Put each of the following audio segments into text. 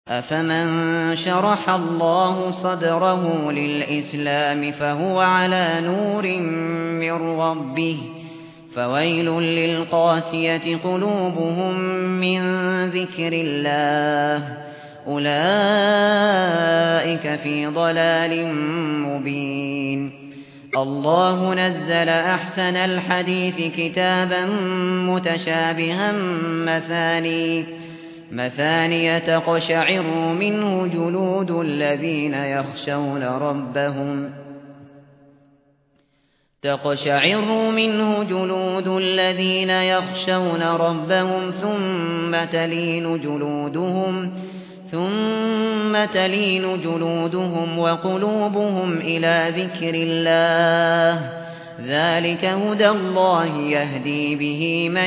أفمن شرح الله صدره للإسلام فهو على نور من ربه فويل للقاسية قلوبهم من ذكر الله أولئك في ضلال مبين الله نزل أحسن الحديث كتابا متشابها مثانية تقشعر منه جلود الذين يخشون ربهم ثم تلين جلودهم وقلوبهم إلى ذكر الله ذلك هدى الله يهدي به من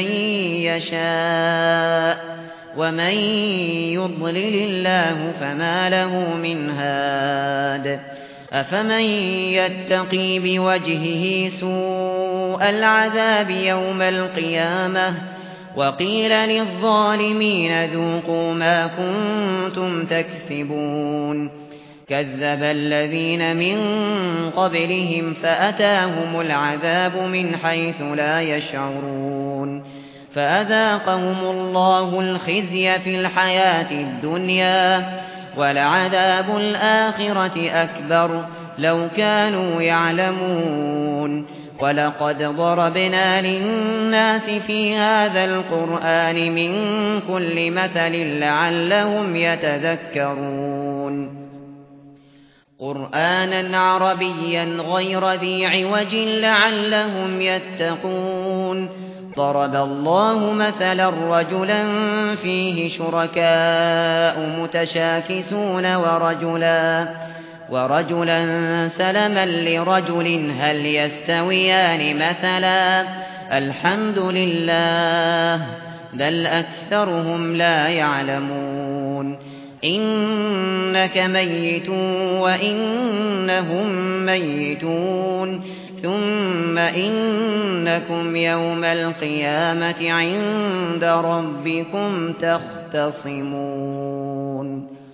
يشاء ومن يضلل الله فما له من هاد أفمن يتقي بوجهه سوء العذاب يوم القيامة وقيل للظالمين ذوقوا ما كنتم تكسبون كذب الذين من قبلهم فأتاهم العذاب من حيث لا يشعرون فأذاقهم الله الخزي في الحياة الدنيا ولعذاب الآخرة أكبر لو كانوا يعلمون ولقد ضربنا للناس في هذا القرآن من كل مثل لعلهم يتذكرون قرآنا عربيا غير ذي عوج لعلهم يتقون ضرب الله مثلا رجلا فيه شركاء متشاكسون ورجلا سلما لرجل هل يستويان مثلا الحمد لله بل أكثرهم لا يعلمون إنك ميت وإنهم ميتون ثم إنكم يوم القيامة عند ربكم تختصمون